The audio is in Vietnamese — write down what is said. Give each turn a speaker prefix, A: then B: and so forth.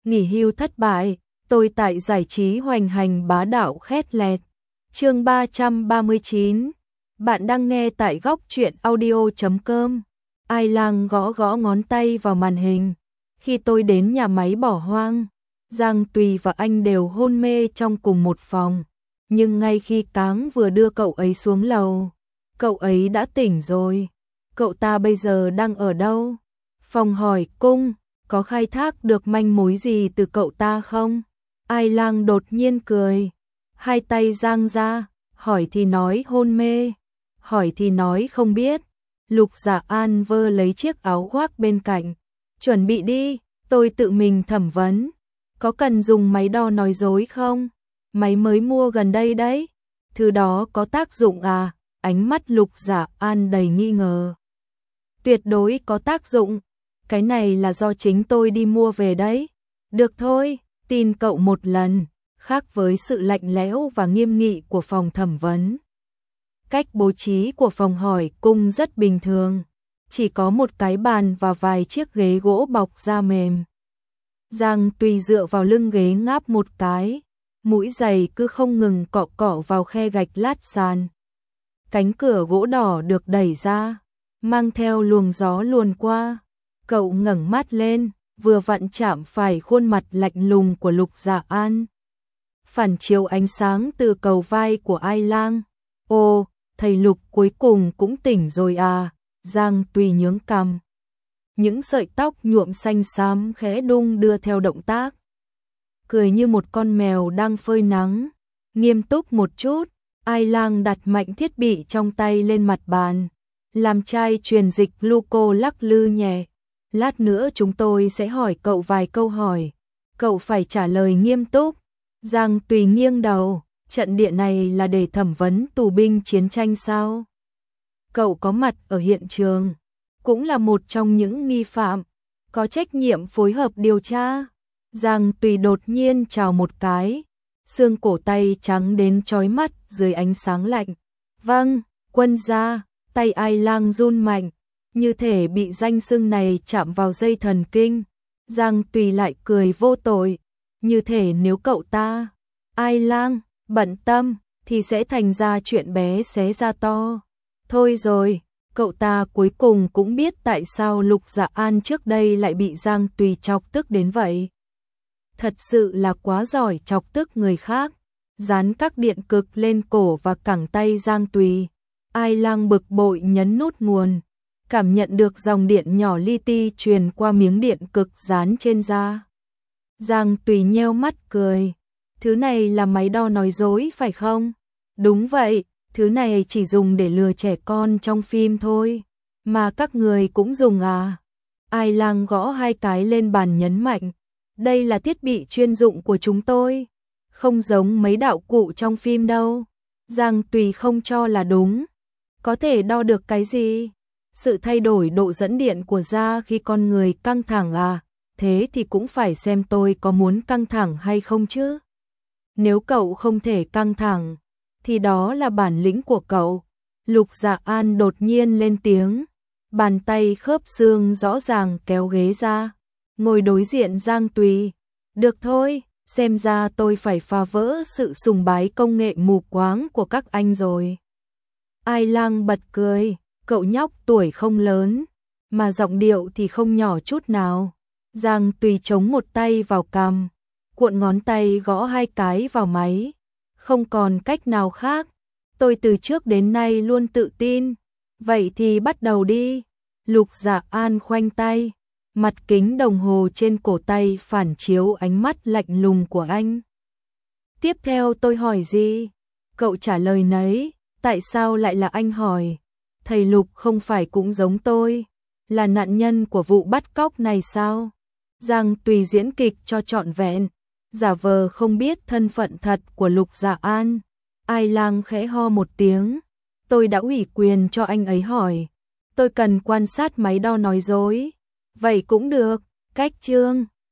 A: nghỉ hưu thất bại, tôi tại giải trí hoành hành bá đạo khét lẹt. Chương 339. Bạn đang nghe tại góc truyện audio.com. Ai Lang gõ gõ ngón tay vào màn hình. Khi tôi đến nhà máy bỏ hoang, Giang Tùy và anh đều hôn mê trong cùng một phòng. Nhưng ngay khi Cáng vừa đưa cậu ấy xuống lầu, cậu ấy đã tỉnh rồi. Cậu ta bây giờ đang ở đâu? Phong hỏi Cung, có khai thác được manh mối gì từ cậu ta không? Ai Lang đột nhiên cười, hai tay giang ra, hỏi thì nói hôn mê, hỏi thì nói không biết. Lục Dạ An vơ lấy chiếc áo khoác bên cạnh, chuẩn bị đi, tôi tự mình thẩm vấn. Có cần dùng máy đo nói dối không? Máy mới mua gần đây đấy. Thứ đó có tác dụng à? Ánh mắt Lục Dạ An đầy nghi ngờ. Tuyệt đối có tác dụng. Cái này là do chính tôi đi mua về đấy. Được thôi, tin cậu một lần. Khác với sự lạnh lẽo và nghiêm nghị của phòng thẩm vấn, cách bố trí của phòng hỏi cung rất bình thường. Chỉ có một cái bàn và vài chiếc ghế gỗ bọc da mềm. Giang Tùy dựa vào lưng ghế ngáp một cái, mũi giày cứ không ngừng cọ cọ vào khe gạch lát sàn. Cánh cửa gỗ đỏ được đẩy ra, mang theo luồng gió luồn qua. Cậu ngẩng mắt lên, vừa vặn chạm phải khuôn mặt lạnh lùng của Lục Dạ An. Phản chiếu ánh sáng từ cầu vai của Ai Lang. Ô, thầy Lục cuối cùng cũng tỉnh rồi à? Giang Tùy nhướng cằm. Những sợi tóc nhuộm xanh xám khẽ đung đưa theo động tác. Cười như một con mèo đang phơi nắng. Nghiêm túc một chút, Ai Lang đặt mạnh thiết bị trong tay lên mặt bàn. Làm chai truyền dịch gluco lắc lư nhẹ. Lát nữa chúng tôi sẽ hỏi cậu vài câu hỏi. Cậu phải trả lời nghiêm túc. Giang Tùy nghiêng đầu, trận địa này là để thẩm vấn tù binh chiến tranh sao? Cậu có mặt ở hiện trường, cũng là một trong những nghi phạm, có trách nhiệm phối hợp điều tra. Giang Tùy đột nhiên chào một cái, xương cổ tay trắng đến chói mắt dưới ánh sáng lạnh. Vâng, quân gia. Tay Ai Lang run mạnh, như thể bị danh xưng này chạm vào dây thần kinh. Giang Tùy lại cười vô tội, như thể nếu cậu ta, Ai Lang, bận tâm, thì sẽ thành ra chuyện bé xé ra to. Thôi rồi, cậu ta cuối cùng cũng biết tại sao Lục Dạ An trước đây lại bị Giang Tùy chọc tức đến vậy. Thật sự là quá giỏi chọc tức người khác. Dán các điện cực lên cổ và cẳng tay Giang Tùy. Ai Lang bực bội nhấn nút nguồn, cảm nhận được dòng điện nhỏ li ti truyền qua miếng điện cực dán trên da. Giang Tùy nheo mắt cười, thứ này là máy đo nói dối phải không? Đúng vậy, thứ này chỉ dùng để lừa trẻ con trong phim thôi, mà các người cũng dùng à? Ai Lang gõ hai cái lên bàn nhấn mạnh, đây là thiết bị chuyên dụng của chúng tôi, không giống mấy đạo cụ trong phim đâu. Giang Tùy không cho là đúng. Có thể đo được cái gì? Sự thay đổi độ dẫn điện của da khi con người căng thẳng à? Thế thì cũng phải xem tôi có muốn căng thẳng hay không chứ. Nếu cậu không thể căng thẳng, thì đó là bản lĩnh của cậu. Lục Dạ An đột nhiên lên tiếng, bàn tay khớp xương rõ ràng kéo ghế ra, ngồi đối diện Giang Tùy. Được thôi, xem ra tôi phải phá vỡ sự sùng bái công nghệ mù quáng của các anh rồi. Ai Lang bật cười, cậu nhóc tuổi không lớn, mà giọng điệu thì không nhỏ chút nào. Giang Tùy chống một tay vào cằm, cuộn ngón tay gõ hai cái vào máy. Không còn cách nào khác, tôi từ trước đến nay luôn tự tin. Vậy thì bắt đầu đi. Lục Dạ An khoanh tay, mặt kính đồng hồ trên cổ tay phản chiếu ánh mắt lạnh lùng của anh. Tiếp theo tôi hỏi gì? Cậu trả lời nấy. Tại sao lại là anh hỏi? Thầy Lục không phải cũng giống tôi, là nạn nhân của vụ bắt cóc này sao? Giang Tùy diễn kịch cho trọn vẹn, giả vờ không biết thân phận thật của Lục Dạ An. Ai Lang khẽ ho một tiếng, tôi đã ủy quyền cho anh ấy hỏi. Tôi cần quan sát máy đo nói dối. Vậy cũng được, cách chương.